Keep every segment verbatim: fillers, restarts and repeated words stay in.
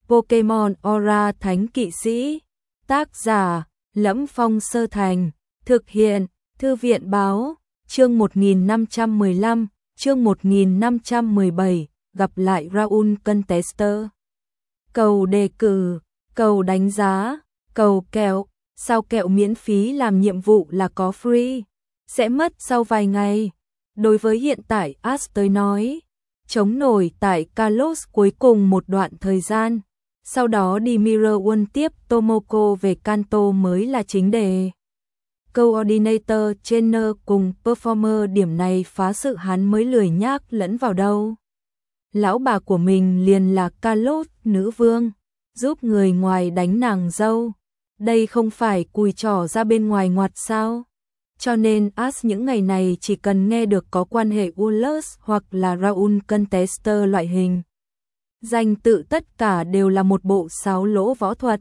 Pokemon Aura Thánh Kỵ Sĩ. Tác giả: Lẫm Phong Sơ Thành. Thực hiện: Thư viện Báo. Chương một nghìn năm trăm mười lăm, chương một nghìn năm trăm mười bảy, gặp lại Raoul Contester. Cầu đề cử, cầu đánh giá, cầu kẹo, sao kẹo miễn phí làm nhiệm vụ là có free, sẽ mất sau vài ngày. Đối với hiện tại Ash tới nói, chống nổi tại Kalos cuối cùng một đoạn thời gian, sau đó đi Mirror World tiếp Tomoko về Kanto mới là chính đề. Coordinator, trainer cùng performer điểm này phá sự hắn mới lười nhác lẫn vào đâu. Lão bà của mình liền là Kalos nữ vương, giúp người ngoài đánh nàng dâu. Đây không phải cùi trỏ ra bên ngoài ngoặt sao? Cho nên Ash những ngày này chỉ cần nghe được có quan hệ Ullus hoặc là Raoul Contester loại hình. Danh tự tất cả đều là một bộ sáo lỗ võ thuật.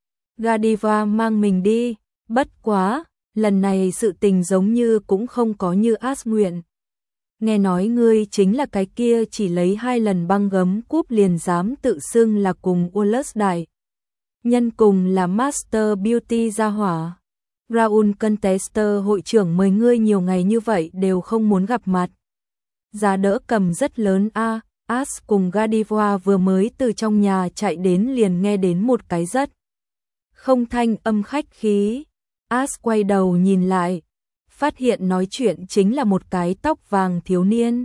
Godiva mang mình đi, bất quá, lần này sự tình giống như cũng không có như Ash nguyện. Nghe nói ngươi chính là cái kia chỉ lấy hai lần băng gấm cúp liền dám tự xưng là cùng Ullus đại nhân cùng là Master Beauty gia hỏa. Raoul Contester hội trưởng mời ngươi nhiều ngày như vậy đều không muốn gặp mặt. Giá đỡ cầm rất lớn a. À, Ash cùng Godiva vừa mới từ trong nhà chạy đến liền nghe đến một cái rất không thanh âm khách khí. Ash quay đầu nhìn lại, phát hiện nói chuyện chính là một cái tóc vàng thiếu niên.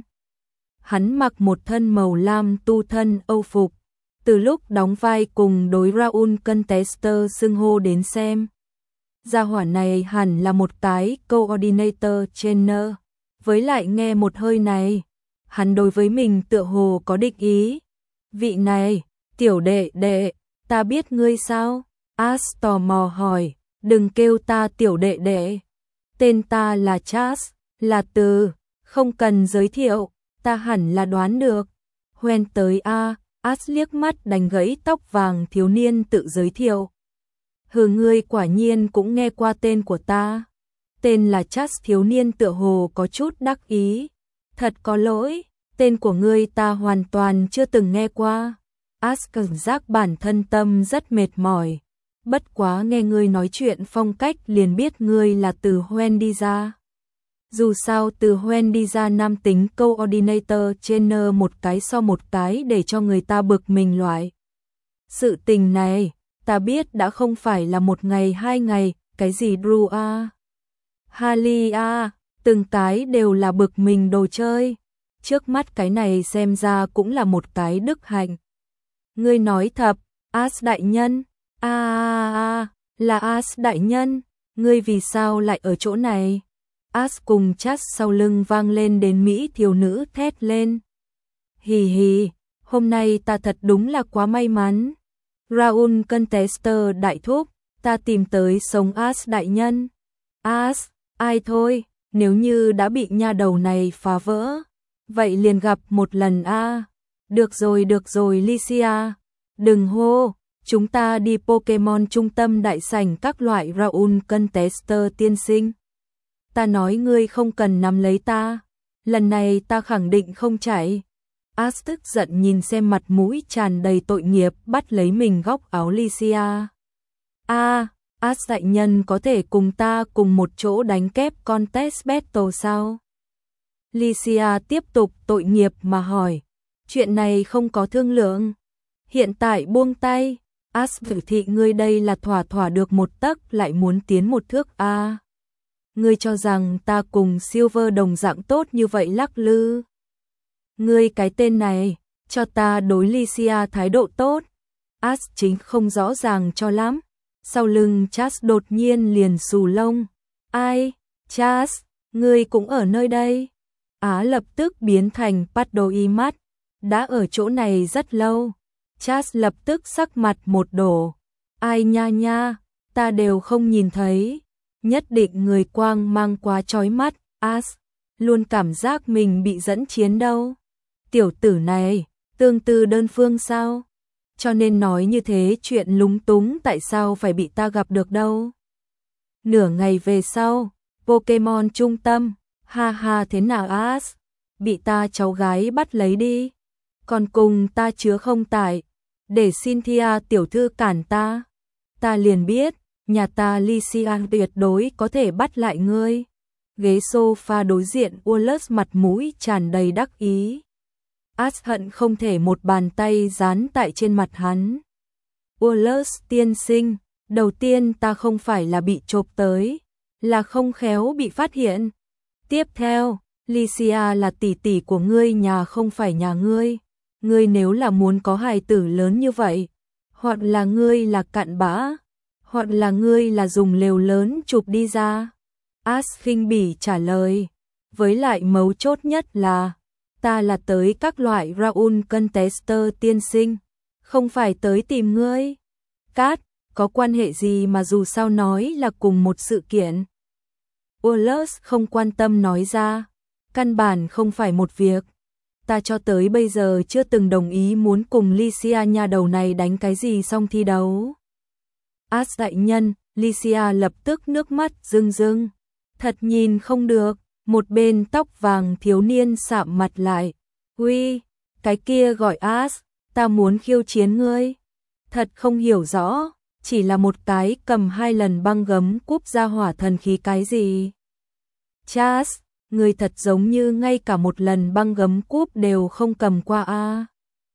Hắn mặc một thân màu lam tu thân âu phục, từ lúc đóng vai cùng đối Raoul Contester xưng hô đến xem. Gia hỏa này hẳn là một cái coordinator trainer, với lại nghe một hơi này, hắn đối với mình tựa hồ có địch ý. Vị này, tiểu đệ đệ, ta biết ngươi sao? Ash tò mò hỏi, đừng kêu ta tiểu đệ đệ. Tên ta là Chas, là Từ, không cần giới thiệu, ta hẳn là đoán được. Hoen tới a. Ash liếc mắt đánh gãy tóc vàng thiếu niên tự giới thiệu. Hừ, ngươi quả nhiên cũng nghe qua tên của ta. Tên là Chas, thiếu niên tựa hồ có chút đắc ý. Thật có lỗi, tên của ngươi ta hoàn toàn chưa từng nghe qua. Ash cảm giác bản thân tâm rất mệt mỏi. Bất quá nghe ngươi nói chuyện phong cách liền biết ngươi là từ Hoen đi ra. Dù sao từ Hoen đi ra nam tính coordinator trainer một cái so một cái để cho người ta bực mình loại. Sự tình này, ta biết đã không phải là một ngày hai ngày, cái gì Drew a, Harley a, từng cái đều là bực mình đồ chơi. Trước mắt cái này xem ra cũng là một cái đức hạnh. Ngươi nói thật, Ash đại nhân, a a a, là Ash đại nhân, ngươi vì sao lại ở chỗ này? Ash cùng Chas sau lưng vang lên đến mỹ thiếu nữ thét lên. Hì hì, hôm nay ta thật đúng là quá may mắn. Raoul Contester đại thúc, ta tìm tới sống Ash đại nhân. Ash, ai thôi, nếu như đã bị nha đầu này phá vỡ, vậy liền gặp một lần a. À. Được rồi, được rồi Lycia, đừng hô, chúng ta đi Pokemon trung tâm đại sảnh các loại Raoul Contester tiên sinh. Ta nói ngươi không cần nắm lấy ta, lần này ta khẳng định không chạy. Ash tức giận nhìn xem mặt mũi tràn đầy tội nghiệp bắt lấy mình góc áo Lycia. A, à, Ash đại nhân có thể cùng ta cùng một chỗ đánh kép contest battle sao? Lycia tiếp tục tội nghiệp mà hỏi. Chuyện này không có thương lượng. Hiện tại buông tay. Ash biểu thị ngươi đây là thỏa thỏa được một tấc lại muốn tiến một thước a. À, ngươi cho rằng ta cùng Silver đồng dạng tốt như vậy lắc lư? Ngươi cái tên này, cho ta đối Lycia thái độ tốt. Ash chính không rõ ràng cho lắm. Sau lưng Chas đột nhiên liền xù lông. Ai? Chas, ngươi cũng ở nơi đây? Á lập tức biến thành Paddle mắt. Đã ở chỗ này rất lâu. Chas lập tức sắc mặt một đổ. Ai nha nha, ta đều không nhìn thấy. Nhất định người quang mang quá chói mắt. Ash luôn cảm giác mình bị dẫn chiến đâu. Tiểu tử này, tương tư đơn phương sao? Cho nên nói như thế chuyện lúng túng tại sao phải bị ta gặp được đâu. Nửa ngày về sau, Pokemon trung tâm, ha ha thế nào Ash? Bị ta cháu gái bắt lấy đi. Còn cùng ta chứa không tải. để Cynthia tiểu thư cản ta. Ta liền biết, nhà ta Lycia tuyệt đối có thể bắt lại ngươi. Ghế sofa đối diện Wallace mặt mũi tràn đầy đắc ý. As hận không thể một bàn tay dán tại trên mặt hắn. Wallace tiên sinh, đầu tiên ta không phải là bị chộp tới, là không khéo bị phát hiện. Tiếp theo, Lycia là tỷ tỷ của ngươi, nhà không phải nhà ngươi. Ngươi nếu là muốn có hài tử lớn như vậy, hoặc là ngươi là cặn bã, hoặc là ngươi là dùng lều lớn chụp đi ra. As khinh bỉ trả lời, với lại mấu chốt nhất là, ta là tới các loại Raoul Contester tiên sinh, không phải tới tìm ngươi. Cát, có quan hệ gì mà dù sao nói là cùng một sự kiện. Wallace không quan tâm nói ra, căn bản không phải một việc. Ta cho tới bây giờ chưa từng đồng ý muốn cùng Lycia nhà đầu này đánh cái gì xong thi đấu. As đại nhân, Lycia lập tức nước mắt rưng rưng. Thật nhìn không được, một bên tóc vàng thiếu niên sạm mặt lại. Uy, cái kia gọi As, ta muốn khiêu chiến ngươi. Thật không hiểu rõ, chỉ là một cái cầm hai lần băng gấm cúp ra hỏa thần khí cái gì. Chas, ngươi thật giống như ngay cả một lần băng gấm cúp đều không cầm qua a.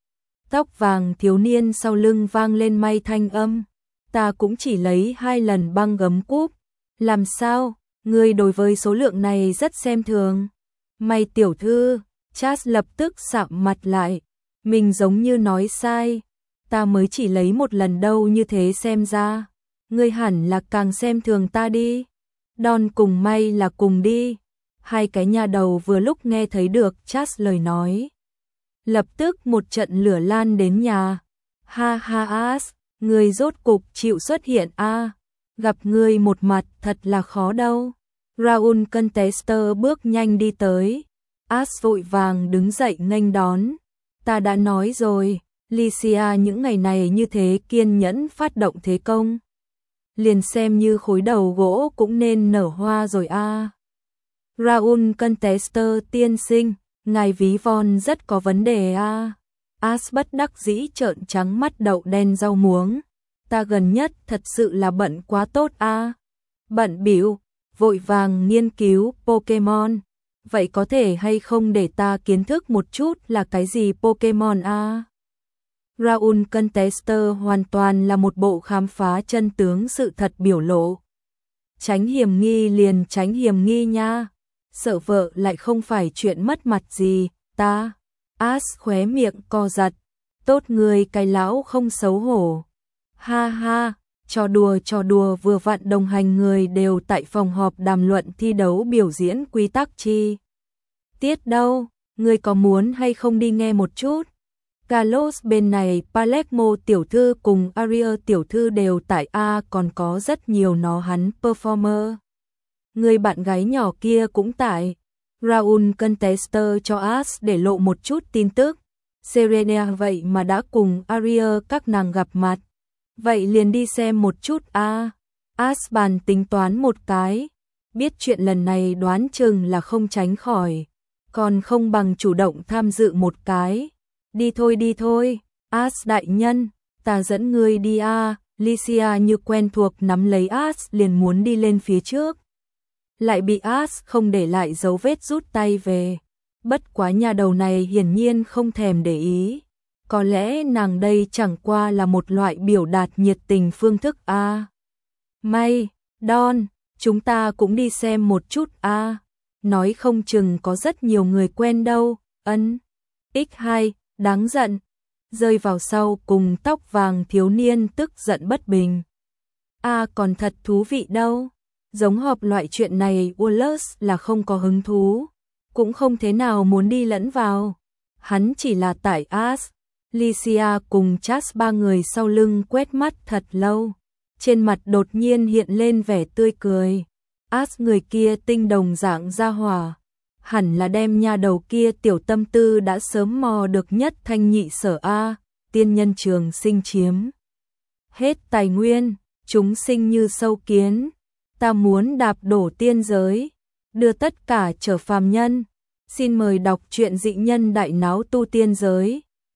Tóc vàng thiếu niên sau lưng vang lên may thanh âm. Ta cũng chỉ lấy hai lần băng gấm cúp. Làm sao, ngươi đối với số lượng này rất xem thường. May tiểu thư, Chas lập tức sạm mặt lại. Mình giống như nói sai. Ta mới chỉ lấy một lần đâu, như thế xem ra. Ngươi hẳn là càng xem thường ta đi. Đòn cùng may là cùng đi. Hai cái nhà đầu vừa lúc nghe thấy được Chas lời nói. Lập tức một trận lửa lan đến nhà. Ha ha As, ngươi rốt cục chịu xuất hiện a. À, gặp ngươi một mặt thật là khó đâu. Raoul Contester bước nhanh đi tới. As vội vàng đứng dậy nghênh đón. Ta đã nói rồi, Lycia những ngày này như thế kiên nhẫn phát động thế công. Liền xem như khối đầu gỗ cũng nên nở hoa rồi a. À. Raoul Contester tiên sinh, ngài ví von rất có vấn đề a. À. As bất đắc dĩ trợn trắng mắt đậu đen rau muống. Ta gần nhất thật sự là bận quá tốt a. À. Bận bịu, vội vàng nghiên cứu Pokemon. Vậy có thể hay không để ta kiến thức một chút là cái gì Pokemon a? À? Raoul Contester hoàn toàn là một bộ khám phá chân tướng sự thật biểu lộ. Tránh hiểm nghi liền tránh hiểm nghi nha. Sợ vợ lại không phải chuyện mất mặt gì, ta. As khóe miệng co giật. Tốt người cái lão không xấu hổ. Ha ha, trò đùa trò đùa vừa vặn đồng hành người đều tại phòng họp đàm luận thi đấu biểu diễn quy tắc chi tiết đâu, người có muốn hay không đi nghe một chút? Carlos bên này, Palermo tiểu thư cùng Aria tiểu thư đều tại A, còn có rất nhiều nó hắn performer. Người bạn gái nhỏ kia cũng tại. Raoul Contester cho As để lộ một chút tin tức. Serena vậy mà đã cùng Aria các nàng gặp mặt. Vậy liền đi xem một chút a. As bàn tính toán một cái. Biết chuyện lần này đoán chừng là không tránh khỏi. Còn không bằng chủ động tham dự một cái. Đi thôi đi thôi, As đại nhân, ta dẫn ngươi đi a. Lycia như quen thuộc nắm lấy As liền muốn đi lên phía trước. Lại bị As không để lại dấu vết rút tay về. Bất quá nhà đầu này hiển nhiên không thèm để ý. Có lẽ nàng đây chẳng qua là một loại biểu đạt nhiệt tình phương thức a. À. May, Don, chúng ta cũng đi xem một chút a. À. Nói không chừng có rất nhiều người quen đâu, ân. ích hai, đáng giận. Rơi vào sau cùng tóc vàng thiếu niên tức giận bất bình. A à, còn thật thú vị đâu. Giống họp loại chuyện này Wallace là không có hứng thú. Cũng không thế nào muốn đi lẫn vào. Hắn chỉ là tại As. Lycia cùng Chas ba người sau lưng quét mắt thật lâu. Trên mặt đột nhiên hiện lên vẻ tươi cười. As người kia tinh đồng dạng ra hỏa. Hẳn là đem nhà đầu kia tiểu tâm tư đã sớm mò được nhất thanh nhị sở A. Tiên nhân trường sinh chiếm hết tài nguyên, chúng sinh như sâu kiến. Ta muốn đạp đổ tiên giới, đưa tất cả trở phàm nhân. Xin mời đọc truyện dị nhân đại náo tu tiên giới.